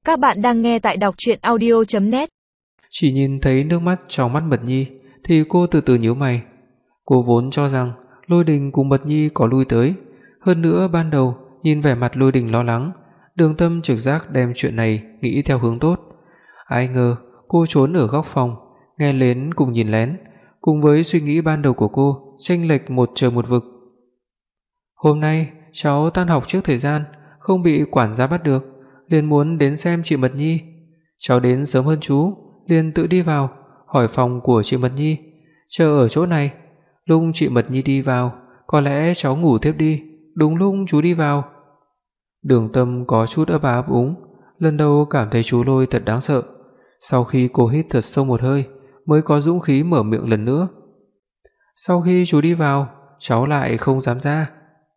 Các bạn đang nghe tại đọc truyện audio.net. Chỉ nhìn thấy nước mắt trong mắt Mật Nhi thì cô từ từ nhíu mày. Cô vốn cho rằng Lôi Đình cùng Mật Nhi có lui tới, hơn nữa ban đầu nhìn vẻ mặt Lôi Đình lo lắng, Đường Tâm trực giác đem chuyện này nghĩ theo hướng tốt. Ai ngờ cô trốn ở góc phòng, nghe lén cùng nhìn lén, cùng với suy nghĩ ban đầu của cô chênh lệch một trời một vực. Hôm nay cháu tan học trước thời gian, không bị quản gia bắt được, liền muốn đến xem chị Mật Nhi. Cháu đến sớm hơn chú, liền tự đi vào, hỏi phòng của chị Mật Nhi, chờ ở chỗ này. Lúc chị Mật Nhi đi vào, có lẽ cháu ngủ thiếp đi, đúng lúc chú đi vào. Đường Tâm có chút ấp úng, lần đầu cảm thấy chú Lôi thật đáng sợ. Sau khi cô hít thật sâu một hơi, mới có dũng khí mở miệng lần nữa. Sau khi chú đi vào, cháu lại không dám ra.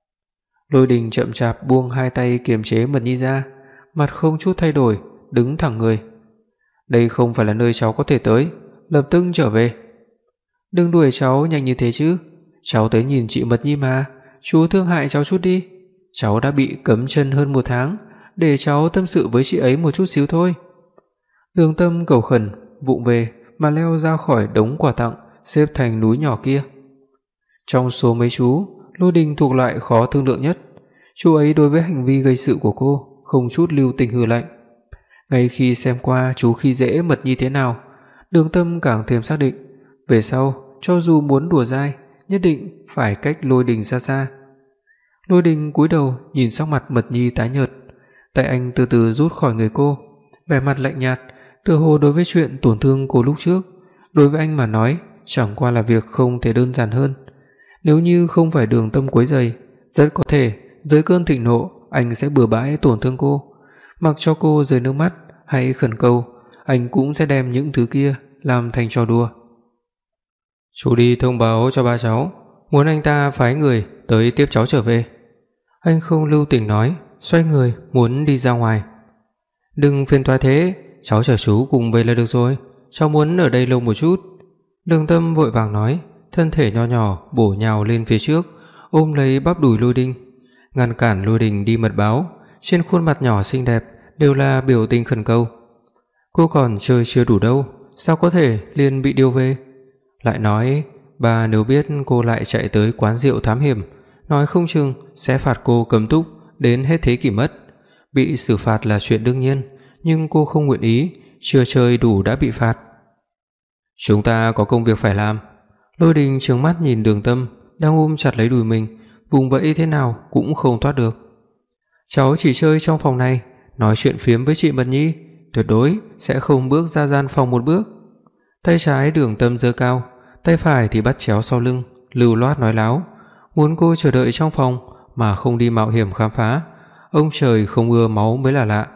Lôi Đình chậm chạp buông hai tay kiềm chế Mật Nhi ra, mặt không chút thay đổi, đứng thẳng người. Đây không phải là nơi cháu có thể tới, lập tức trở về. Đừng đuổi cháu nhanh như thế chứ, cháu tới nhìn chị Mật Nhi mà, chú thương hại cháu chút đi. Cháu đã bị cấm chân hơn 1 tháng, để cháu tâm sự với chị ấy một chút xíu thôi. Đường Tâm cầu khẩn, vụng về mà leo ra khỏi đống quà tặng xếp thành núi nhỏ kia. Trong số mấy chú, Lôi Đình thuộc loại khó thương lượng nhất. Chú ấy đối với hành vi gây sự của cô không chút lưu tình hừ lạnh. Ngay khi xem qua chú khi dễ Mật Nhi thế nào, Đường Tâm càng thêm xác định, về sau cho dù muốn đùa dai, nhất định phải cách Lôi Đình xa xa. Lôi Đình cúi đầu nhìn sắc mặt Mật Nhi tái nhợt, tay anh từ từ rút khỏi người cô, vẻ mặt lạnh nhạt, tựa hồ đối với chuyện tổn thương cô lúc trước, đối với anh mà nói chẳng qua là việc không thể đơn giản hơn. Nếu như không phải Đường Tâm quấy rầy, rất có thể dưới cơn thịnh nộ anh sẽ bừa bãi tổn thương cô, mặc cho cô rơi nước mắt hay khẩn cầu, anh cũng sẽ đem những thứ kia làm thành trò đùa. Chú đi thông báo cho ba cháu, muốn anh ta phái người tới tiếp cháu trở về. Anh không lưu tình nói, xoay người muốn đi ra ngoài. Đừng phiền toái thế, cháu chở chú cùng về là được rồi, cháu muốn ở đây lâu một chút. Đường Tâm vội vàng nói, thân thể nho nhỏ bổ nhào lên phía trước, ôm lấy bắp đùi Lôi Đình, ngăn cản Lôi Đình đi mật báo, trên khuôn mặt nhỏ xinh đẹp đều là biểu tình khẩn cầu. Cô còn chơi chưa đủ đâu, sao có thể liền bị điều về? Lại nói, bà nếu biết cô lại chạy tới quán rượu thám hiểm, nói không chừng sẽ phạt cô cấm túc đến hết thế kỷ mất. Bị xử phạt là chuyện đương nhiên, nhưng cô không nguyện ý, chưa chơi đủ đã bị phạt. Chúng ta có công việc phải làm. Lôi Đình trừng mắt nhìn Đường Tâm đang ôm chặt lấy đùi mình, vùng vẫy thế nào cũng không thoát được. Cháu chỉ chơi trong phòng này, nói chuyện phiếm với chị Mật Nhi, tuyệt đối sẽ không bước ra gian phòng một bước. Tay trái Đường Tâm giơ cao, tay phải thì bắt chéo sau lưng, lưu loát nói láo, muốn cô chờ đợi trong phòng mà không đi mạo hiểm khám phá. Ông trời không ưa máu mới là lạ.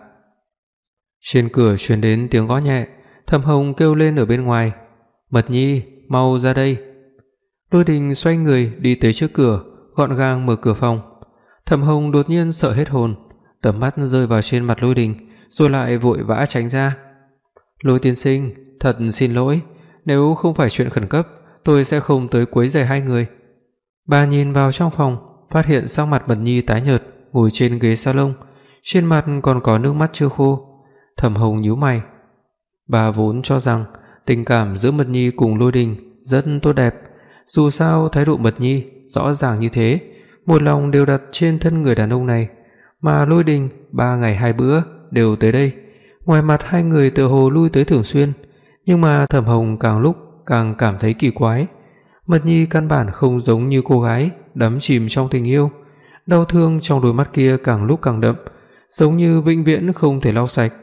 Trên cửa truyền đến tiếng gõ nhẹ, Thẩm Hồng kêu lên ở bên ngoài, Mật Nhi, mau ra đây. Lôi Đình xoay người đi tới trước cửa, gọn gàng mở cửa phòng. Thẩm Hồng đột nhiên sợ hết hồn, tầm mắt rơi vào trên mặt Lôi Đình, rồi lại vội vã tránh ra. Lôi tiên sinh, thật xin lỗi, nếu không phải chuyện khẩn cấp, tôi sẽ không tới quấy rầy hai người. Bà nhìn vào trong phòng, phát hiện sắc mặt Mật Nhi tái nhợt, ngồi trên ghế salon, trên mặt còn có nước mắt chưa khô. Thẩm Hồng nhíu mày. Bà vốn cho rằng tình cảm giữa Mật Nhi cùng Lôi Đình rất tốt đẹp, dù sao thái độ Mật Nhi rõ ràng như thế, một lòng đều đặt trên thân người đàn ông này, mà Lôi Đình 3 ngày 2 bữa đều tới đây, ngoài mặt hai người tựa hồ lui tới thường xuyên, nhưng mà Thẩm Hồng càng lúc càng cảm thấy kỳ quái. Mật Nhi căn bản không giống như cô gái đắm chìm trong tình yêu, đau thương trong đôi mắt kia càng lúc càng đậm, giống như vĩnh viễn không thể lau sạch.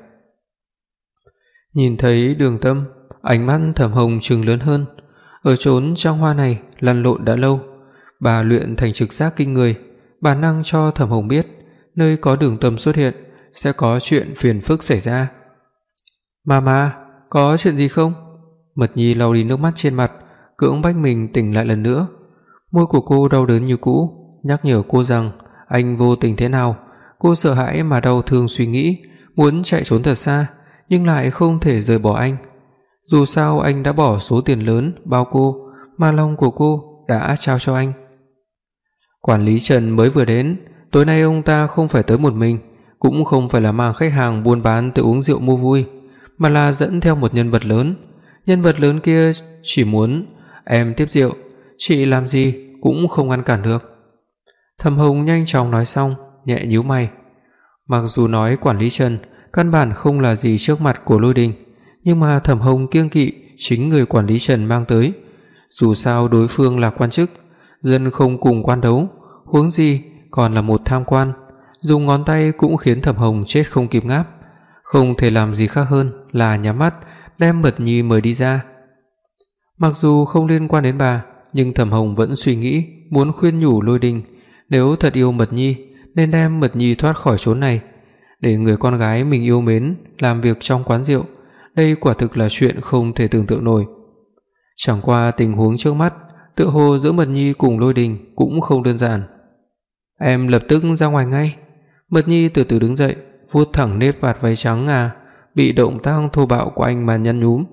Nhìn thấy Đường Tâm, ánh mắt Thẩm Hồng trừng lớn hơn. Ở chốn trang hoa này lăn lộn đã lâu, bà luyện thành trực giác kinh người, bản năng cho Thẩm Hồng biết nơi có Đường Tâm xuất hiện sẽ có chuyện phiền phức xảy ra. Mama, có chuyện gì không? Mật Nhi lau đi nước mắt trên mặt, cưỡng bách mình tỉnh lại lần nữa. Môi của cô đau đớn như cũ, nhắc nhở cô rằng anh vô tình thế nào. Cô sợ hãi mà đau thương suy nghĩ, muốn chạy trốn thật xa, nhưng lại không thể rời bỏ anh. Dù sao anh đã bỏ số tiền lớn bao cô, mà lòng của cô đã trao cho anh. Quản lý Trần mới vừa đến, tối nay ông ta không phải tới một mình, cũng không phải là mang khách hàng buôn bán tới uống rượu mua vui, mà là dẫn theo một nhân vật lớn. Nhân vật lớn kia chỉ muốn em tiếp rượu, chị làm gì cũng không ngăn cản được. Thẩm Hồng nhanh chóng nói xong, nhẹ nhíu mày. Mặc dù nói quản lý Trần căn bản không là gì trước mặt của Lôi Đình, nhưng mà Thẩm Hồng kiêng kỵ chính người quản lý Trần mang tới. Dù sao đối phương là quan chức, dân không cùng quan đấu, huống gì còn là một tham quan, dùng ngón tay cũng khiến Thẩm Hồng chết không kịp ngáp. Không thể làm gì khác hơn là nhắm mắt đem Mật Nhi mời đi ra. Mặc dù không liên quan đến bà, nhưng Thẩm Hồng vẫn suy nghĩ muốn khuyên nhủ Lôi Đình, nếu thật yêu Mật Nhi nên đem Mật Nhi thoát khỏi chốn này, để người con gái mình yêu mến làm việc trong quán rượu. Đây quả thực là chuyện không thể tưởng tượng nổi. Chẳng qua tình huống trước mắt, tựa hồ giữa Mật Nhi cùng Lôi Đình cũng không đơn giản. Em lập tức ra ngoài ngay. Mật Nhi từ từ đứng dậy, vuốt thẳng nếp vạt váy trắng bị động tác thô bạo của anh mà nhăn nhúm.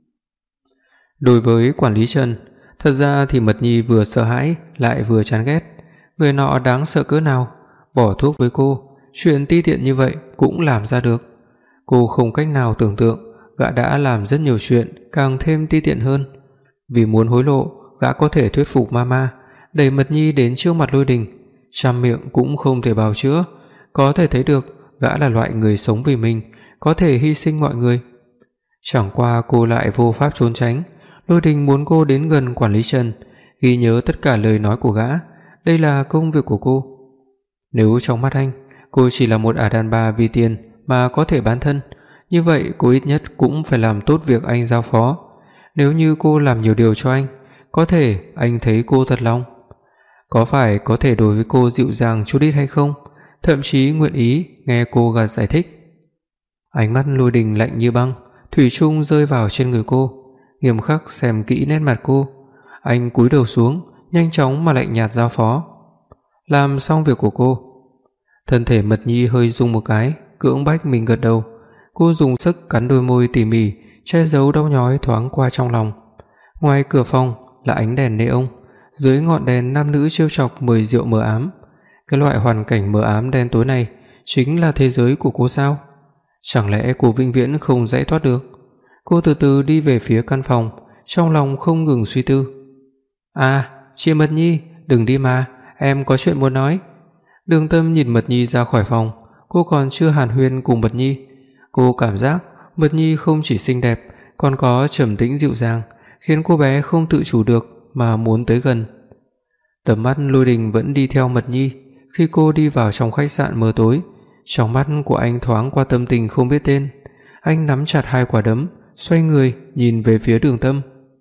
Đối với quản lý Trần, thật ra thì Mật Nhi vừa sợ hãi lại vừa chán ghét. Người nọ đáng sợ cỡ nào, bỏ thuốc với cô, chuyện ti tiện như vậy cũng làm ra được. Cô không cách nào tưởng tượng gã đã làm rất nhiều chuyện càng thêm ti tiện hơn. Vì muốn hối lộ, gã có thể thuyết phục mama đẩy Mật Nhi đến trước mặt Lôi Đình, trăm miệng cũng không thể bào chữa. Có thể thấy được gã là loại người sống vì mình, có thể hy sinh mọi người. Chẳng qua cô lại vô pháp trốn tránh. Lôi Đình muốn cô đến gần quản lý Trần, ghi nhớ tất cả lời nói của gã. Đây là công việc của cô. Nếu trong mắt anh, cô chỉ là một ả đàn bà vì tiền mà có thể bán thân, như vậy cô ít nhất cũng phải làm tốt việc anh giao phó. Nếu như cô làm nhiều điều cho anh, có thể anh thấy cô thật lòng. Có phải có thể đối với cô dịu dàng chút ít hay không? Thậm chí nguyện ý nghe cô gạt giải thích. Ánh mắt Lôi Đình lạnh như băng, thủy chung rơi vào trên người cô, nghiêm khắc xem kỹ nét mặt cô. Anh cúi đầu xuống, nhanh chóng mà lạnh nhạt giao phó. Làm xong việc của cô. Thân thể Mật Nhi hơi rung một cái, cưỡng bách mình gật đầu. Cô dùng sức cắn đôi môi tỉ mỉ, che giấu đau nhói thoáng qua trong lòng. Ngoài cửa phòng là ánh đèn neon, dưới ngọn đèn nam nữ trêu chọc mời rượu mờ ám. Cái loại hoàn cảnh mờ ám đen tối này chính là thế giới của cô sao? Chẳng lẽ cô vĩnh viễn không giải thoát được? Cô từ từ đi về phía căn phòng, trong lòng không ngừng suy tư. Chị Mật Nhi, đừng đi mà, em có chuyện muốn nói. Đường Tâm nhìn Mật Nhi ra khỏi phòng. Cô còn chưa hàn huyên cùng Mật Nhi. Cô cảm giác Mật Nhi không chỉ xinh đẹp, còn có trầm tĩnh dịu dàng, khiến cô bé không tự chủ được mà muốn tới gần. Tầm mắt Lôi Đình vẫn đi theo Mật Nhi. Khi cô đi vào trong khách sạn mờ tối, trong mắt của anh thoáng qua tâm tình không biết tên. Anh nắm chặt hai quả đấm, xoay người nhìn về phía Đường Tâm.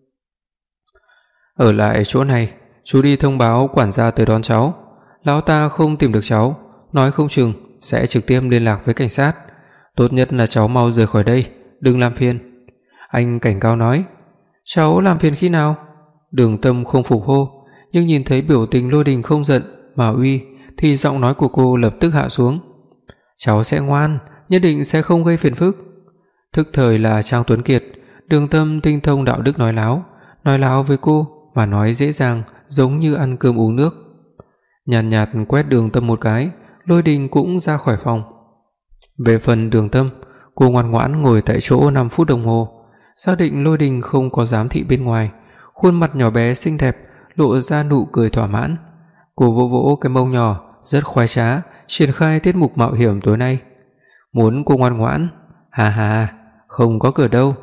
Ở lại chỗ này, chú đi thông báo quản gia tới đón cháu. Lão ta không tìm được cháu, nói không chừng sẽ trực tiếp liên lạc với cảnh sát. Tốt nhất là cháu mau rời khỏi đây, đừng làm phiền. Anh cảnh cáo nói. Cháu làm phiền khi nào? Đường Tâm không phục hô, nhưng nhìn thấy biểu tình Lôi Đình không giận mà uy, thì giọng nói của cô lập tức hạ xuống. Cháu sẽ ngoan, nhất định sẽ không gây phiền phức. Thức thời là Trang Tuấn Kiệt, Đường Tâm tinh thông đạo đức nói láo với cô mà nói dễ dàng, giống như ăn cơm uống nước. Nhàn nhạt quét Đường Tâm một cái, Lôi Đình cũng ra khỏi phòng. Về phần Đường Tâm, cô ngoan ngoãn ngồi tại chỗ 5 phút đồng hồ, xác định Lôi Đình không có giám thị bên ngoài, khuôn mặt nhỏ bé xinh đẹp lộ ra nụ cười thỏa mãn. Cô vỗ vỗ cái mông nhỏ, rất khoái trá triển khai tiết mục mạo hiểm tối nay. Muốn cô ngoan ngoãn? Hà, không có cửa đâu.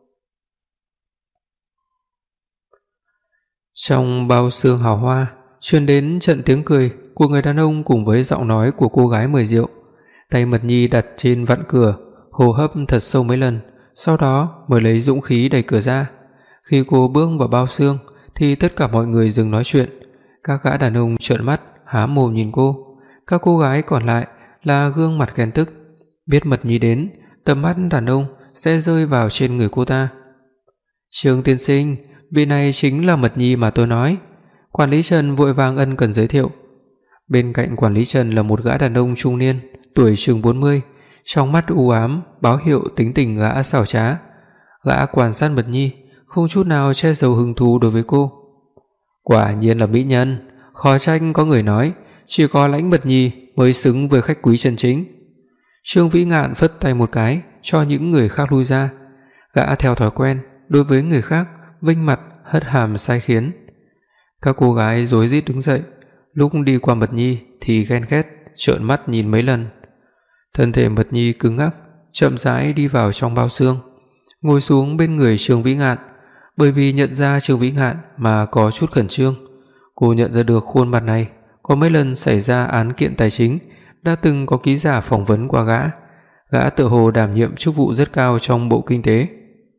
Trong bao xương hào hoa truyền đến trận tiếng cười của người đàn ông cùng với giọng nói của cô gái mời rượu. Tay Mật Nhi đặt trên vặn cửa, hô hấp thật sâu mấy lần, sau đó mới lấy dũng khí đẩy cửa ra. Khi cô bước vào bao xương thì tất cả mọi người dừng nói chuyện. Các gã đàn ông trợn mắt há mồm nhìn cô. Các cô gái còn lại là gương mặt ghen tức. Biết Mật Nhi đến, tầm mắt đàn ông sẽ rơi vào trên người cô ta. Trương tiên sinh, vị này chính là Mật Nhi mà tôi nói. Quản lý Trần vội vàng ân cần giới thiệu. Bên cạnh quản lý Trần là một gã đàn ông trung niên, tuổi chừng 40, trong mắt u ám báo hiệu tính tình gã xảo trá. Gã quan sát Mật Nhi, không chút nào che giấu hứng thú đối với cô. Quả nhiên là mỹ nhân, khó trách có người nói chỉ có Lãnh Mật Nhi mới xứng với khách quý chân chính. Trương Vĩ Ngạn phất tay một cái cho những người khác lui ra. Gã theo thói quen đối với người khác vênh mặt hất hàm sai khiến. Các cô gái rối rít đứng dậy, lúc đi qua Mật Nhi thì ghen ghét trợn mắt nhìn mấy lần. Thân thể Mật Nhi cứng ngắc, chậm rãi đi vào trong bao xương, ngồi xuống bên người Trương Vĩ Ngạn. Bởi vì nhận ra Trương Vĩ Ngạn mà có chút khẩn trương, cô nhận ra được khuôn mặt này có mấy lần xảy ra án kiện tài chính, đã từng có ký giả phỏng vấn qua gã. Gã tự hồ đảm nhiệm chức vụ rất cao trong Bộ Kinh tế.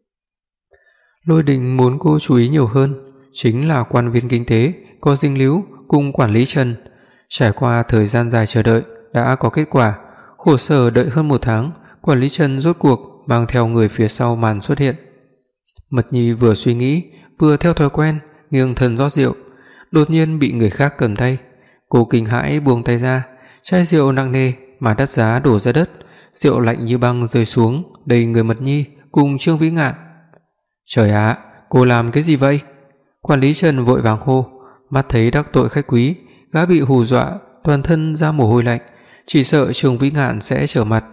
Lôi Đình muốn cô chú ý nhiều hơn, chính là quan viên kinh tế có dính líu cùng quản lý Trần. Trải qua thời gian dài chờ đợi đã có kết quả, khổ sở đợi hơn 1 tháng, quản lý Trần rốt cuộc mang theo người phía sau màn xuất hiện. Mật Nhi vừa suy nghĩ, vừa theo thói quen nghiêng thân rót rượu, đột nhiên bị người khác cầm tay. Cô kinh hãi buông tay ra, chai rượu nặng nề mà đắt giá đổ ra đất, rượu lạnh như băng rơi xuống đầy người Mật Nhi cùng Trương Vĩ Ngạn. Trời ạ, cô làm cái gì vậy? Quản lý Trần vội vàng hô. Mắt thấy đắc tội khách quý, gã bị hù dọa, toàn thân ra mồ hôi lạnh, chỉ sợ Trương Vĩ Ngạn sẽ trở mặt.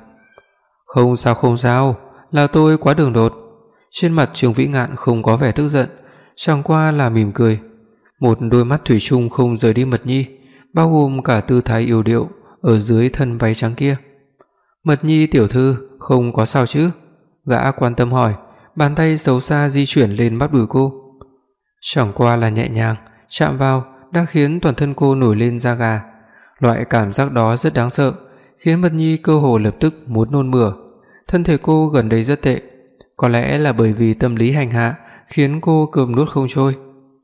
Không sao, là tôi quá đường đột. Trên mặt Trương Vĩ Ngạn không có vẻ tức giận, chẳng qua là mỉm cười. Một đôi mắt thủy chung không rời đi Mật Nhi, bao gồm cả tư thái yêu điệu ở dưới thân váy trắng kia. Mật Nhi tiểu thư, không có sao chứ? Gã quan tâm hỏi, bàn tay xấu xa di chuyển lên bắp đùi cô. Chẳng qua là nhẹ nhàng chạm vào đã khiến toàn thân cô nổi lên da gà. Loại cảm giác đó rất đáng sợ, khiến Mật Nhi cơ hồ lập tức muốn nôn mửa. Thân thể cô gần đây rất tệ, có lẽ là bởi vì tâm lý hành hạ khiến cô cơm nuốt không trôi.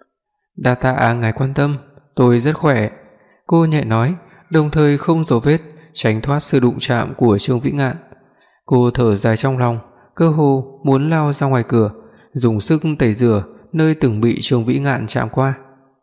Đa tạ ngài quan tâm, tôi rất khỏe, cô nhẹ nói, đồng thời không dấu vết tránh thoát sự đụng chạm của Trương Vĩ Ngạn. Cô thở dài trong lòng, cơ hồ muốn lao ra ngoài cửa, dùng sức tẩy rửa nơi từng bị Trương Vĩ Ngạn chạm qua.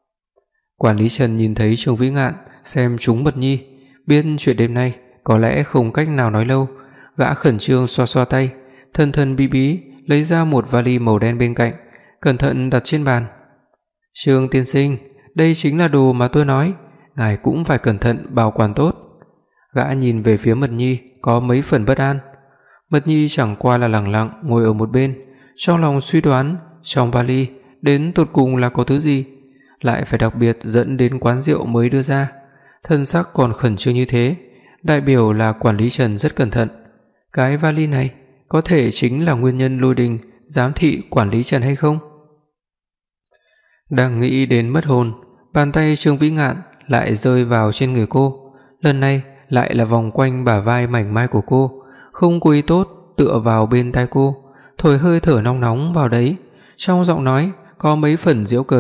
Quản lý Trần nhìn thấy Trương Vĩ Ngạn xem trúng Mật Nhi, biết chuyện đêm nay có lẽ không cách nào nói lâu, gã khẩn trương xoa xoa tay, thân thân bí bí lấy ra một vali màu đen bên cạnh, cẩn thận đặt trên bàn. Trương tiên sinh, đây chính là đồ mà tôi nói, ngài cũng phải cẩn thận bảo quản tốt. Gã nhìn về phía Mật Nhi có mấy phần bất an. Mật Nhi chẳng qua là lẳng lặng ngồi ở một bên, trong lòng suy đoán trong vali đến tột cùng là có thứ gì, lại phải đặc biệt dẫn đến quán rượu mới đưa ra. Thân sắc còn khẩn trương như thế, đại biểu là quản lý Trần rất cẩn thận. Cái vali này có thể chính là nguyên nhân Lôi Đình giám thị quản lý Trần hay không? Đang nghĩ đến mất hồn, bàn tay Trương Vĩ Ngạn lại rơi vào trên người cô, lần này lại là vòng quanh bả vai mảnh mai của cô, không cố ý tốt tựa vào bên tai cô, thổi hơi thở nóng nóng vào đấy, trong giọng nói có mấy phần giễu cợt.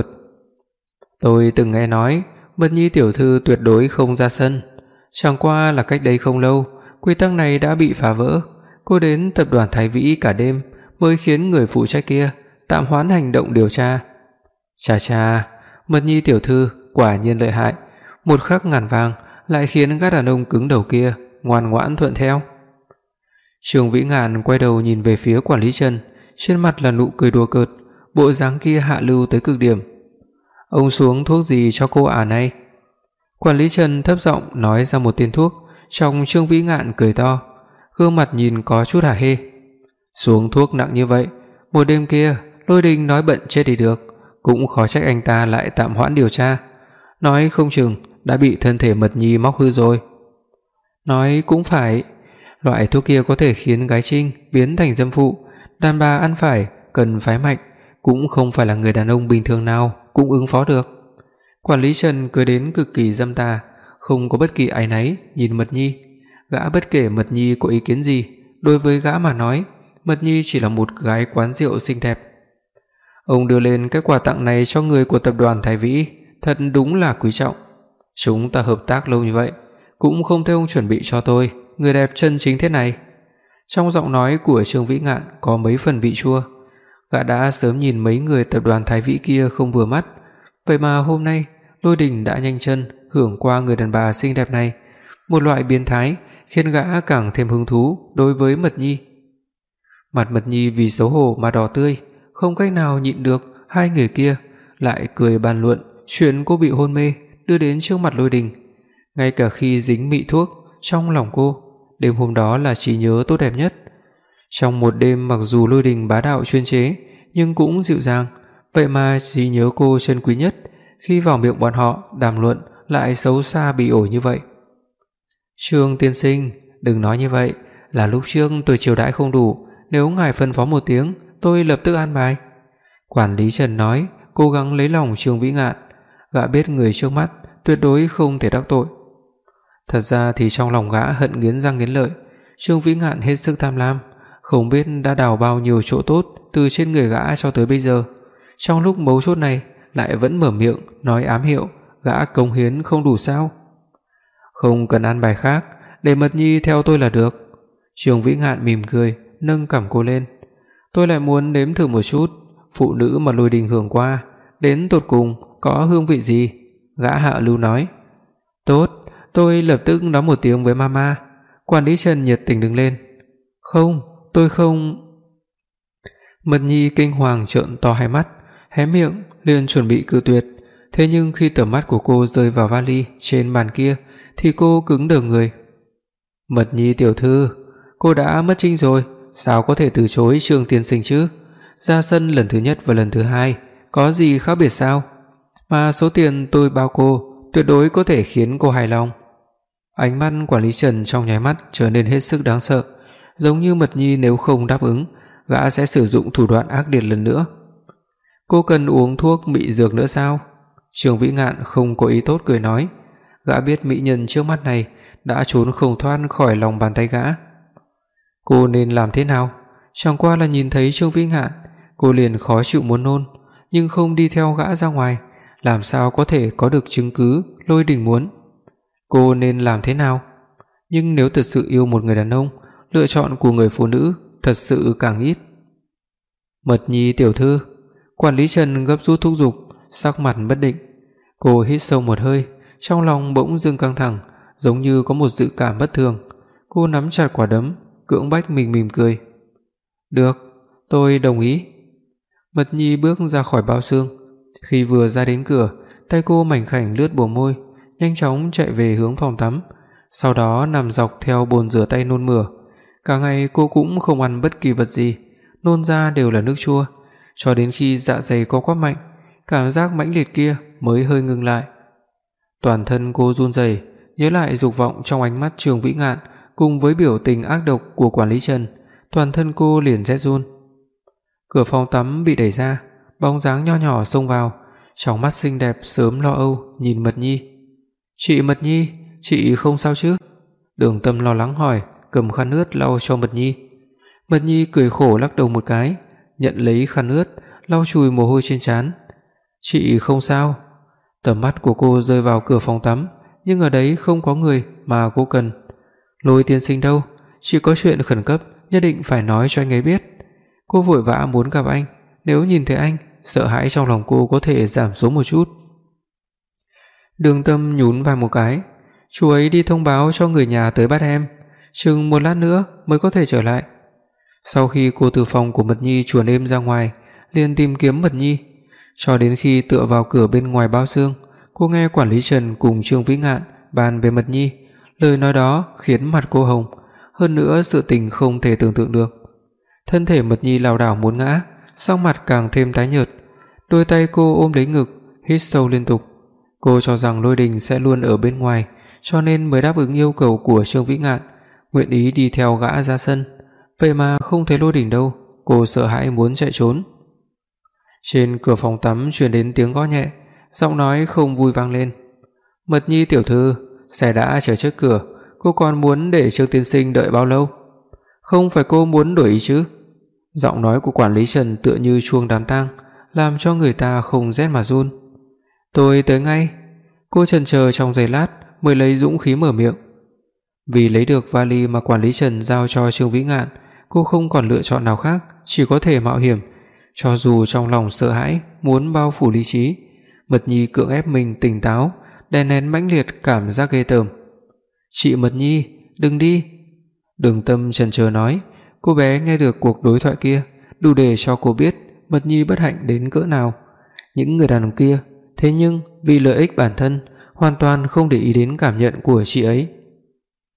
Tôi từng nghe nói Mật Nhi tiểu thư tuyệt đối không ra sân, chẳng qua là cách đây không lâu, quy tắc này đã bị phá vỡ. Cô đến tập đoàn Thái Vĩ cả đêm mới khiến người phụ trách kia tạm hoãn hành động điều tra. Chà, Mật Nhi tiểu thư quả nhiên lợi hại, một khắc ngàn vàng lại khiến các đàn ông cứng đầu kia ngoan ngoãn thuận theo. Trương Vĩ Ngạn quay đầu nhìn về phía quản lý Trần, trên mặt là nụ cười đùa cợt, bộ dáng kia hạ lưu tới cực điểm. Ông xuống thuốc gì cho cô này? Quản lý Trần thấp giọng nói ra một tên thuốc, trong Trương Vĩ Ngạn cười to, gương mặt nhìn có chút hả hê. Xuống thuốc nặng như vậy, một đêm kia Lôi Đình nói bận chết đi được, cũng khó trách anh ta lại tạm hoãn điều tra, nói không chừng đã bị thân thể Mật Nhi móc hư rồi. Nói cũng phải, loại thuốc kia có thể khiến gái trinh biến thành dâm phụ, đàn bà ăn phải cần phái mạnh, cũng không phải là người đàn ông bình thường nào cũng ứng phó được. Quản lý Trần cười đến cực kỳ dâm tà, không có bất kỳ áy náy nhìn Mật Nhi. Gã bất kể Mật Nhi có ý kiến gì, đối với gã mà nói, Mật Nhi chỉ là một gái quán rượu xinh đẹp. Ông đưa lên cái quà tặng này cho người của tập đoàn Thái Vĩ, thật đúng là quý trọng. Chúng ta hợp tác lâu như vậy, cũng không thấy ông chuẩn bị cho tôi người đẹp chân chính thế này. Trong giọng nói của Trương Vĩ Ngạn có mấy phần vị chua. Gã đã sớm nhìn mấy người tập đoàn Thái Vĩ kia không vừa mắt, vậy mà hôm nay Lôi Đình đã nhanh chân hưởng qua người đàn bà xinh đẹp này, một loại biến thái khiến gã càng thêm hứng thú đối với Mật Nhi. Mặt Mật Nhi vì xấu hổ mà đỏ tươi, không cách nào nhịn được hai người kia lại cười bàn luận chuyện cô bị hôn mê đưa đến trước mặt Lôi Đình. Ngay cả khi dính mị thuốc, trong lòng cô đêm hôm đó là trí nhớ tốt đẹp nhất. Trong một đêm mặc dù Lôi Đình bá đạo chuyên chế nhưng cũng dịu dàng, vậy mà trí nhớ cô trân quý nhất, khi vào miệng bọn họ đàm luận lại xấu xa bị ổi như vậy. Trương tiên sinh, đừng nói như vậy, là lúc trước tôi chiều đãi không đủ, nếu ngài phân phó một tiếng, tôi lập tức an bài. Quản lý Trần nói, cố gắng lấy lòng Trương Vĩ Ngạn. Gã biết người trước mắt tuyệt đối không thể đắc tội. Thật ra thì trong lòng gã hận nghiến răng nghiến lợi. Trương Vĩ Ngạn hết sức tham lam, không biết đã đào bao nhiêu chỗ tốt từ trên người gã cho tới bây giờ. Trong lúc mấu chốt này lại vẫn mở miệng nói ám hiệu gã cống hiến không đủ sao? Không cần an bài khác, để Mật Nhi theo tôi là được. Trương Vĩ Ngạn mỉm cười, nâng cằm cô lên. Tôi lại muốn nếm thử một chút phụ nữ mà Lôi Đình hưởng qua, đến tột cùng có hương vị gì? Gã hạ lưu nói. Tốt, tôi lập tức nói một tiếng với mama. Quản lý Trần nhiệt tình đứng lên. Không, tôi không. Mật Nhi kinh hoàng trợn to hai mắt, hé miệng liền chuẩn bị cự tuyệt. Thế nhưng khi tầm mắt của cô rơi vào vali trên bàn kia thì cô cứng đờ người. Mật Nhi tiểu thư, cô đã mất trinh rồi, sao có thể từ chối Trương tiên sinh chứ? Ra sân lần thứ nhất và lần thứ hai có gì khác biệt sao? Mà số tiền tôi bao cô tuyệt đối có thể khiến cô hài lòng. Ánh mắt quản lý Trần trong nháy mắt trở nên hết sức đáng sợ, giống như Mật Nhi nếu không đáp ứng, gã sẽ sử dụng thủ đoạn ác liệt lần nữa. Cô cần uống thuốc mị dược nữa sao? Trương Vĩ Ngạn không có ý tốt cười nói. Gã biết mỹ nhân trước mắt này đã trốn không thoát khỏi lòng bàn tay gã. Cô nên làm thế nào? Chẳng qua là nhìn thấy Trương Vĩ Ngạn, cô liền khó chịu muốn nôn, nhưng không đi theo gã ra ngoài, làm sao có thể có được chứng cứ Lôi Đình muốn. Cô nên làm thế nào? Nhưng nếu thật sự yêu một người đàn ông, lựa chọn của người phụ nữ thật sự càng ít. Mật Nhi tiểu thư, quản lý Trần gấp rút thúc giục, sắc mặt bất định. Cô hít sâu một hơi, trong lòng bỗng dưng căng thẳng, giống như có một dự cảm bất thường. Cô nắm chặt quả đấm, cưỡng bách mình mỉm cười. Được, tôi đồng ý. Mật Nhi bước ra khỏi bao xương. Khi vừa ra đến cửa, tay cô mảnh khảnh lướt bờ môi, nhanh chóng chạy về hướng phòng tắm, sau đó nằm dọc theo bồn rửa tay nôn mửa. Cả ngày cô cũng không ăn bất kỳ vật gì, nôn ra đều là nước chua, cho đến khi dạ dày co quắp mạnh, cảm giác mãnh liệt kia mới hơi ngừng lại. Toàn thân cô run rẩy, nhớ lại dục vọng trong ánh mắt Trương Vĩ Ngạn cùng với biểu tình ác độc của quản lý Trần, toàn thân cô liền rét run. Cửa phòng tắm bị đẩy ra, bóng dáng nho nhỏ xông vào, trong mắt xinh đẹp sớm lo âu nhìn Mật Nhi. "Chị Mật Nhi, chị không sao chứ?" Đường Tâm lo lắng hỏi, cầm khăn ướt lau cho Mật Nhi. Mật Nhi cười khổ lắc đầu một cái, nhận lấy khăn ướt, lau chùi mồ hôi trên trán. "Chị không sao." Tầm mắt của cô rơi vào cửa phòng tắm, nhưng ở đấy không có người mà cô cần. "Lôi tiên sinh đâu? Chỉ có chuyện khẩn cấp, nhất định phải nói cho anh ấy biết." Cô vội vã muốn gặp anh, nếu nhìn thấy anh, sợ hãi trong lòng cô có thể giảm xuống một chút. Đường Tâm nhún vai một cái, "Chú ấy đi thông báo cho người nhà tới bắt em, chừng một lát nữa mới có thể trở lại." Sau khi cô từ phòng của Mật Nhi chuồn êm ra ngoài, liền tìm kiếm Mật Nhi, cho đến khi tựa vào cửa bên ngoài bao xương, cô nghe quản lý Trần cùng Trương Vĩ Ngạn bàn về Mật Nhi, lời nói đó khiến mặt cô hồng, hơn nữa sự tình không thể tưởng tượng được. Thân thể Mật Nhi lảo đảo muốn ngã, sắc mặt càng thêm tái nhợt, đôi tay cô ôm lấy ngực, hít sâu liên tục. Cô cho rằng Lôi Đình sẽ luôn ở bên ngoài, cho nên mới đáp ứng yêu cầu của Trương Vĩ Ngạn, nguyện ý đi theo gã ra sân. Vậy mà không thấy Lôi Đình đâu, cô sợ hãi muốn chạy trốn. Trên cửa phòng tắm truyền đến tiếng gõ nhẹ, giọng nói không vui vang lên. "Mật Nhi tiểu thư, xe đã chờ trước cửa, cô còn muốn để Trương tiên sinh đợi bao lâu? Không phải cô muốn đổi ý chứ?" Giọng nói của quản lý Trần tựa như chuông đám tang, làm cho người ta không rét mà run. "Tôi tới ngay." Cô chần chờ trong giây lát mới lấy dũng khí mở miệng. Vì lấy được vali mà quản lý Trần giao cho Trương Vĩ Ngạn, cô không còn lựa chọn nào khác, chỉ có thể mạo hiểm. Cho dù trong lòng sợ hãi muốn bao phủ lý trí, Mật Nhi cưỡng ép mình tỉnh táo, đè nén mãnh liệt cảm giác ghê tởm. "Chị Mật Nhi, đừng đi." Đường Tâm chần chờ nói. Cô bé nghe được cuộc đối thoại kia, đủ để cho cô biết Mật Nhi bất hạnh đến cỡ nào. Những người đàn ông kia, thế nhưng vì lợi ích bản thân, hoàn toàn không để ý đến cảm nhận của chị ấy.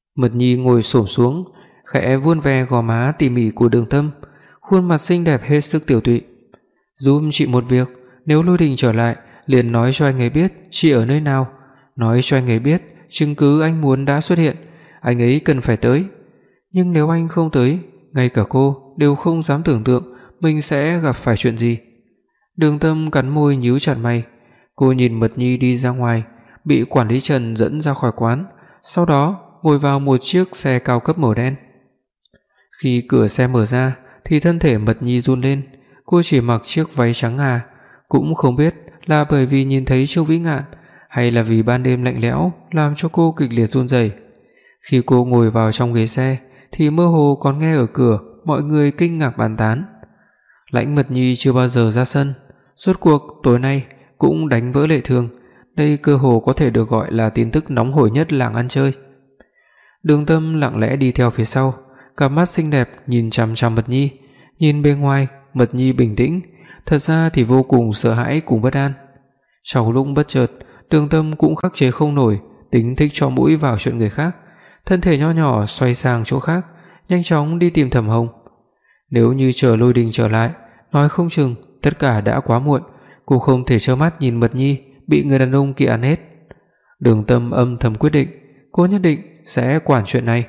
Mật Nhi ngồi xổm xuống, khẽ vuốt ve gò má tỉ mỉ của Đường Tâm, khuôn mặt xinh đẹp hết sức tiểu tụy. "Giúp chị một việc, nếu Lôi Đình trở lại, liền nói cho anh ấy biết chị ở nơi nào, nói cho anh ấy biết chứng cứ anh muốn đã xuất hiện, anh ấy cần phải tới. Nhưng nếu anh không tới, ngay cả cô đều không dám tưởng tượng mình sẽ gặp phải chuyện gì." Đường Tâm cắn môi nhíu chặt mày. Cô nhìn Mật Nhi đi ra ngoài, bị quản lý Trần dẫn ra khỏi quán, sau đó ngồi vào một chiếc xe cao cấp màu đen. Khi cửa xe mở ra thì thân thể Mật Nhi run lên, cô chỉ mặc chiếc váy trắng ngà, cũng không biết là bởi vì nhìn thấy Trương Vĩ Ngạn hay là vì ban đêm lạnh lẽo làm cho cô kịch liệt run rẩy. Khi cô ngồi vào trong ghế xe thì mơ hồ còn nghe ở cửa mọi người kinh ngạc bàn tán. Lãnh Mật Nhi chưa bao giờ ra sân, rốt cuộc tối nay cũng đánh vỡ lệ thường, đây cơ hồ có thể được gọi là tin tức nóng hổi nhất làng ăn chơi. Đường Tâm lặng lẽ đi theo phía sau, cặp mắt xinh đẹp nhìn chằm chằm Mật Nhi, nhìn bên ngoài Mật Nhi bình tĩnh, thật ra thì vô cùng sợ hãi cùng bất an. Trong lúc bất chợt, Đường Tâm cũng khắc chế không nổi tính thích cho mũi vào chuyện người khác, thân thể nho nhỏ xoay sang chỗ khác, nhanh chóng đi tìm Thẩm Hồng. Nếu như chờ Lôi Đình trở lại, nói không chừng tất cả đã quá muộn, cô không thể trơ mắt nhìn Mật Nhi bị người đàn ông kia ăn hết. Đường Tâm âm thầm quyết định, cô nhất định sẽ quản chuyện này.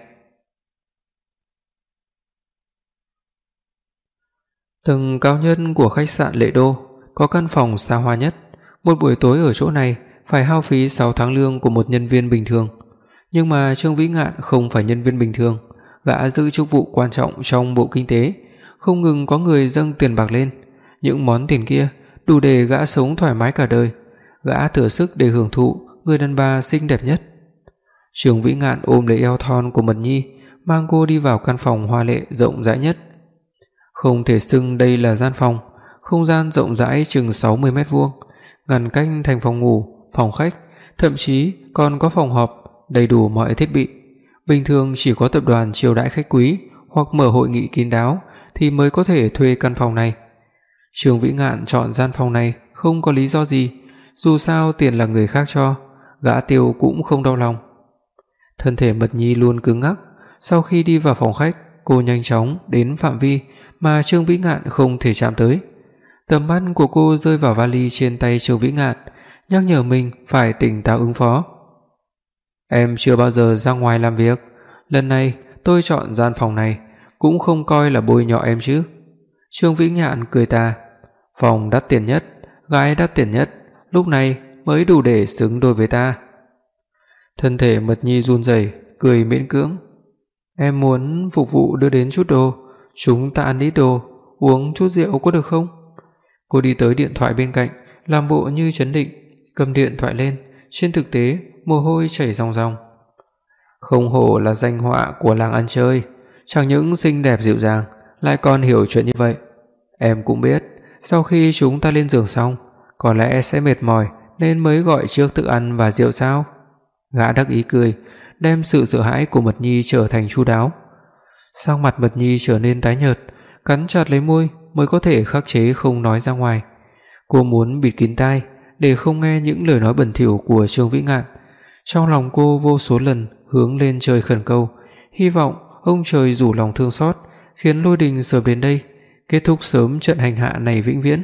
Tầng cao nhất của khách sạn Lệ Đô có căn phòng xa hoa nhất. Một buổi tối ở chỗ này phải hao phí 6 tháng lương của một nhân viên bình thường. Nhưng mà Trương Vĩ Ngạn không phải nhân viên bình thường, gã giữ chức vụ quan trọng trong Bộ Kinh tế, không ngừng có người dâng tiền bạc lên. Những món tiền kia đủ để gã sống thoải mái cả đời. Gã thừa sức để hưởng thụ người đàn bà xinh đẹp nhất. Trương Vĩ Ngạn ôm lấy eo thon của Mật Nhi, mang cô đi vào căn phòng hoa lệ rộng rãi nhất. Không thể xưng đây là gian phòng, không gian rộng rãi chừng 60 mét vuông, ngăn cách thành phòng ngủ, phòng khách, thậm chí còn có phòng họp, đầy đủ mọi thiết bị. Bình thường chỉ có tập đoàn chiêu đãi khách quý hoặc mở hội nghị kín đáo thì mới có thể thuê căn phòng này. Trương Vĩ Ngạn chọn gian phòng này không có lý do gì, dù sao tiền là người khác cho, gã tiêu cũng không đau lòng. Thân thể Mật Nhi luôn cứng ngắc, sau khi đi vào phòng khách, cô nhanh chóng đến phạm vi mà Trương Vĩ Ngạn không thể chạm tới. Tầm mắt của cô rơi vào vali trên tay Trương Vĩ Ngạn, nhắc nhở mình phải tỉnh táo ứng phó. "Em chưa bao giờ ra ngoài làm việc, lần này tôi chọn gian phòng này cũng không coi là bôi nhọ em chứ." Trương Vĩ Ngạn cười ta, "Phòng đắt tiền nhất, gái đắt tiền nhất, lúc này mới đủ để xứng đôi với ta." Thân thể Mật Nhi run rẩy, cười miễn cưỡng. "Em muốn phục vụ đưa đến chút đồ, chúng ta ăn ít đồ, uống chút rượu có được không?" Cô đi tới điện thoại bên cạnh, làm bộ như trấn định, cầm điện thoại lên, trên thực tế mồ hôi chảy ròng ròng. Không hổ là danh họa của làng ăn chơi, chẳng những xinh đẹp dịu dàng, lại còn hiểu chuyện như vậy. Em cũng biết, sau khi chúng ta lên giường xong, có lẽ sẽ mệt mỏi nên mới gọi trước thức ăn và rượu sao? Gã đắc ý cười, đem sự sợ hãi của Mật Nhi trở thành chu đáo. Sắc mặt Mật Nhi trở nên tái nhợt, cắn chặt lấy môi mới có thể khắc chế không nói ra ngoài. Cô muốn bịt kín tai để không nghe những lời nói bẩn thỉu của Trương Vĩ Ngạn. Trong lòng cô vô số lần hướng lên trời khẩn cầu, hy vọng ông trời rủ lòng thương xót, khiến Lôi Đình sớm đến đây, kết thúc sớm trận hành hạ này vĩnh viễn.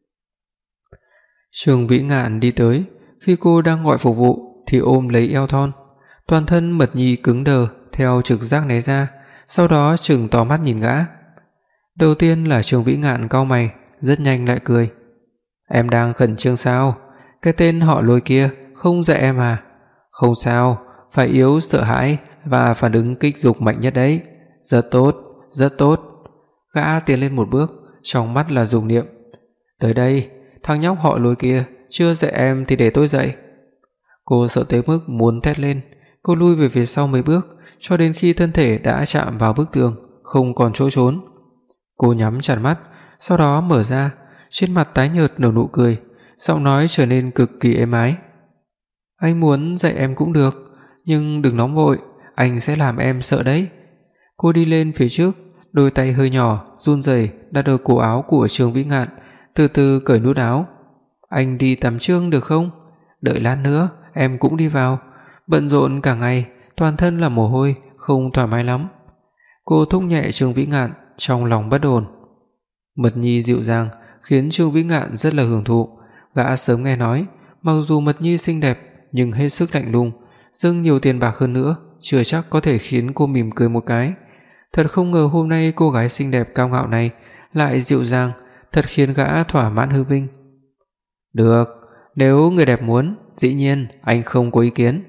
Trương Vĩ Ngạn đi tới, khi cô đang gọi phục vụ thì ôm lấy eo thon, toàn thân Mật Nhi cứng đờ theo trực giác né ra, sau đó trừng to mắt nhìn gã. Đầu tiên là Trương Vĩ Ngạn cau mày, rất nhanh lại cười. "Em đang khẩn trương sao? Cái tên họ Lôi kia không dạy em à? Không sao, phải yếu sợ hãi và phản ứng kích dục mạnh nhất đấy. Rất tốt, rất tốt." Gã tiến lên một bước, trong mắt là dục niệm. "Tới đây, thằng nhóc họ Lôi kia chưa dạy em thì để tôi dạy." Cô sợ tới mức muốn thét lên, cô lui về phía sau mấy bước, cho đến khi thân thể đã chạm vào bức tường, không còn chỗ trốn. Cô nhắm chặt mắt, sau đó mở ra, trên mặt tái nhợt nở nụ cười, giọng nói trở nên cực kỳ êm ái. "Anh muốn dạy em cũng được, nhưng đừng nóng vội, anh sẽ làm em sợ đấy." Cô đi lên phía trước, đôi tay hơi nhỏ run rẩy đặt ở cổ áo của Trương Vĩ Ngạn, từ từ cởi nút áo. "Anh đi tắm trước được không? Đợi lát nữa em cũng đi vào. Bận rộn cả ngày, toàn thân là mồ hôi, không thoải mái lắm. Cô thúc nhẹ Trương Vĩ Ngạn, trong lòng bất ổn. Mật Nhi dịu dàng khiến Trương Vĩ Ngạn rất là hưởng thụ. Gã sớm nghe nói, mặc dù Mật Nhi xinh đẹp nhưng hết sức lạnh lùng, dâng nhiều tiền bạc hơn nữa, chưa chắc có thể khiến cô mỉm cười một cái. Thật không ngờ hôm nay cô gái xinh đẹp cao ngạo này lại dịu dàng, thật khiến gã thỏa mãn hư vinh. Được, nếu người đẹp muốn, dĩ nhiên anh không có ý kiến.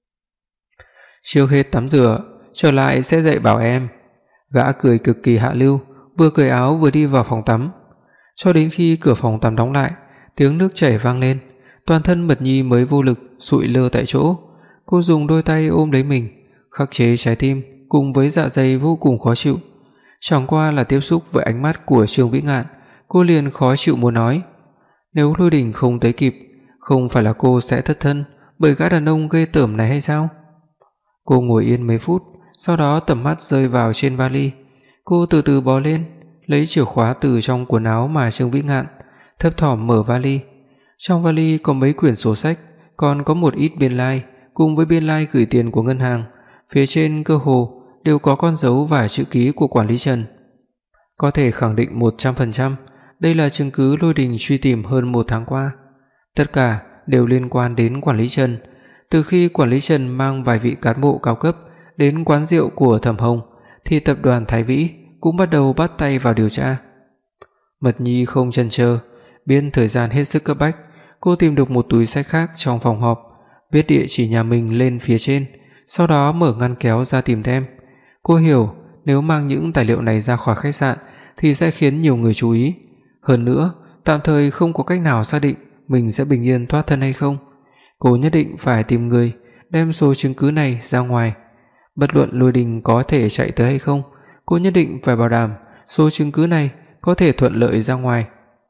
Trước hết tắm rửa, trở lại sẽ dạy bảo em. Gã cười cực kỳ hạ lưu, vừa cởi áo vừa đi vào phòng tắm. Cho đến khi cửa phòng tắm đóng lại, tiếng nước chảy vang lên, toàn thân Mật Nhi mới vô lực sụi lơ tại chỗ. Cô dùng đôi tay ôm lấy mình, khắc chế trái tim cùng với dạ dày vô cùng khó chịu. Chẳng qua là tiếp xúc với ánh mắt của Trương Vĩ Ngạn, cô liền khó chịu muốn nói. Nếu Lôi Đình không tới kịp, không phải là cô sẽ thất thân bởi gã đàn ông ghê tởm này hay sao? Cô ngồi yên mấy phút, sau đó tầm mắt rơi vào trên vali. Cô từ từ bò lên, lấy chìa khóa từ trong quần áo mà Trương Vĩ Ngạn, thấp thỏm mở vali. Trong vali có mấy quyển sổ sách, còn có một ít biên lai cùng với biên lai gửi tiền của ngân hàng. Phía trên cơ hồ đều có con dấu và chữ ký của quản lý Trần. Có thể khẳng định 100% đây là chứng cứ Lôi Đình truy tìm hơn 1 tháng qua. Tất cả đều liên quan đến quản lý Trần. Từ khi quản lý Trần mang vài vị cán bộ cao cấp đến quán rượu của Thẩm Hồng, thì tập đoàn Thái Vĩ cũng bắt đầu bắt tay vào điều tra. Mật Nhi không chần chờ, biến thời gian hết sức cấp bách, cô tìm được một túi sách khác trong phòng họp, viết địa chỉ nhà mình lên phía trên, sau đó mở ngăn kéo ra tìm thêm. Cô hiểu nếu mang những tài liệu này ra khỏi khách sạn thì sẽ khiến nhiều người chú ý. Hơn nữa, tạm thời không có cách nào xác định mình sẽ bình yên thoát thân hay không. Cô nhất định phải tìm người đem số chứng cứ này ra ngoài. Bất luận Lôi Đình có thể chạy tới hay không, cô nhất định phải bảo đảm số chứng cứ này có thể thuận lợi ra ngoài.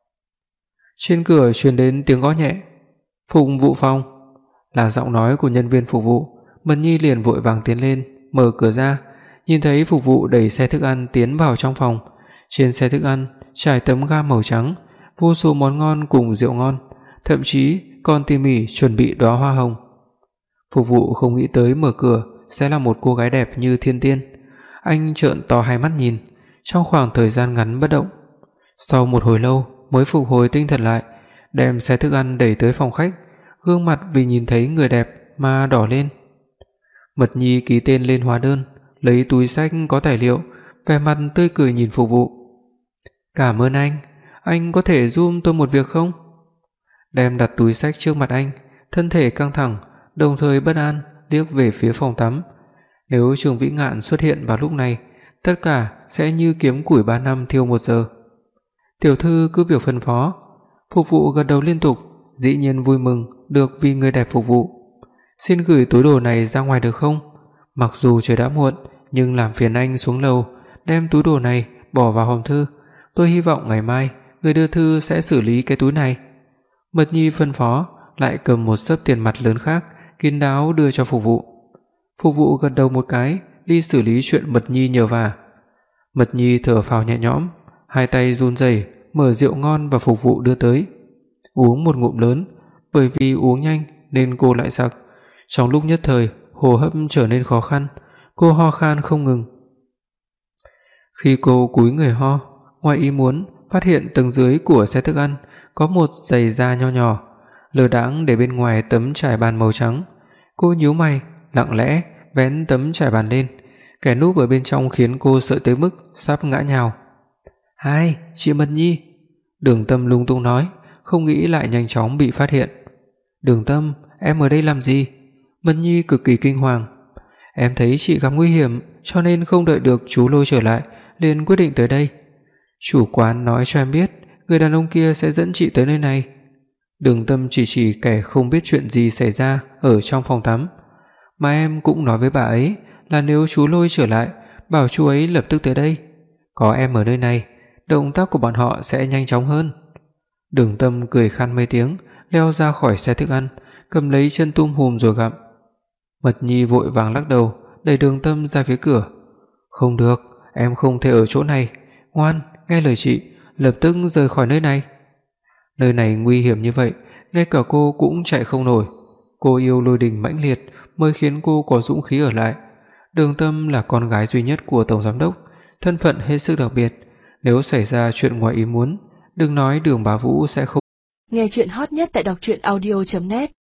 Trên cửa truyền đến tiếng gõ nhẹ. "Phục vụ phòng." Là giọng nói của nhân viên phục vụ. Mật Nhi liền vội vàng tiến lên, mở cửa ra, nhìn thấy phục vụ đẩy xe thức ăn tiến vào trong phòng. Trên xe thức ăn trải tấm ga màu trắng, vô số món ngon cùng rượu ngon, thậm chí còn tỉ mỉ chuẩn bị đóa hoa hồng. Phục vụ không nghĩ tới mở cửa sẽ là một cô gái đẹp như thiên tiên. Anh trợn to hai mắt nhìn, trong khoảng thời gian ngắn bất động. Sau một hồi lâu mới phục hồi tinh thần lại, đem xe thức ăn đẩy tới phòng khách, gương mặt vì nhìn thấy người đẹp mà đỏ lên. Mật Nhi ký tên lên hóa đơn, lấy túi xách có tài liệu, vẻ mặt tươi cười nhìn phục vụ. "Cảm ơn anh có thể giúp tôi một việc không?" Đem đặt túi xách trước mặt anh, thân thể căng thẳng, đồng thời bất an liếc về phía phòng tắm. Nếu Trương Vĩ Ngạn xuất hiện vào lúc này, tất cả sẽ như kiếm củi 3 năm thiêu 1 giờ. "Tiểu thư cứ việc phân phó." Phục vụ gật đầu liên tục, dĩ nhiên vui mừng được vì người đẹp phục vụ. "Xin gửi túi đồ này ra ngoài được không? Mặc dù trời đã muộn, nhưng làm phiền anh xuống lầu đem túi đồ này bỏ vào hòm thư. Tôi hy vọng ngày mai người đưa thư sẽ xử lý cái túi này." Mật Nhi phân phó, lại cầm một xấp tiền mặt lớn khác, kín đáo đưa cho phục vụ. Phục vụ gật đầu một cái, đi xử lý chuyện Mật Nhi nhờ vả. Mật Nhi thở phào nhẹ nhõm, hai tay run rẩy mở rượu ngon và phục vụ đưa tới. Uống một ngụm lớn, bởi vì uống nhanh nên cô lại sặc. Trong lúc nhất thời, hô hấp trở nên khó khăn, cô ho khan không ngừng. Khi cô cúi người ho, ngoài ý muốn phát hiện tầng dưới của xe thức ăn có một giày da nho nhỏ, lơ đãng để bên ngoài tấm trải bàn màu trắng. Cô nhíu mày, lặng lẽ vén tấm trải bàn lên, kẻ núp ở bên trong khiến cô sợ tới mức sắp ngã nhào. "Hai, chị Mật Nhi." Đường Tâm lung tung nói, không nghĩ lại nhanh chóng bị phát hiện. "Đường Tâm, em ở đây làm gì?" Mật Nhi cực kỳ kinh hoàng. "Em thấy chị gặp nguy hiểm, cho nên không đợi được chú Lôi trở lại, liền quyết định tới đây. Chủ quán nói cho em biết, người đàn ông kia sẽ dẫn chị tới nơi này." Đường Tâm chỉ kẻ không biết chuyện gì xảy ra ở trong phòng tắm. "Mà em cũng nói với bà ấy là nếu chú Lôi trở lại, bảo chú ấy lập tức tới đây. Có em ở nơi này, động tác của bọn họ sẽ nhanh chóng hơn." Đường Tâm cười khan mấy tiếng, leo ra khỏi xe thức ăn, cầm lấy chân tôm hùm rồi gặm. Mật Nhi vội vàng lắc đầu, đẩy Đường Tâm ra phía cửa. "Không được, em không thể ở chỗ này. Ngoan, nghe lời chị, lập tức rời khỏi nơi này." Nơi này nguy hiểm như vậy, ngay cả cô cũng chạy không nổi. Cô yêu Lôi Đình mãnh liệt mới khiến cô có dũng khí ở lại. Đường Tâm là con gái duy nhất của tổng giám đốc, thân phận hết sức đặc biệt, nếu xảy ra chuyện ngoài ý muốn, đừng nói Đường Bá Vũ sẽ không. Nghe truyện hot nhất tại đọc truyện audio net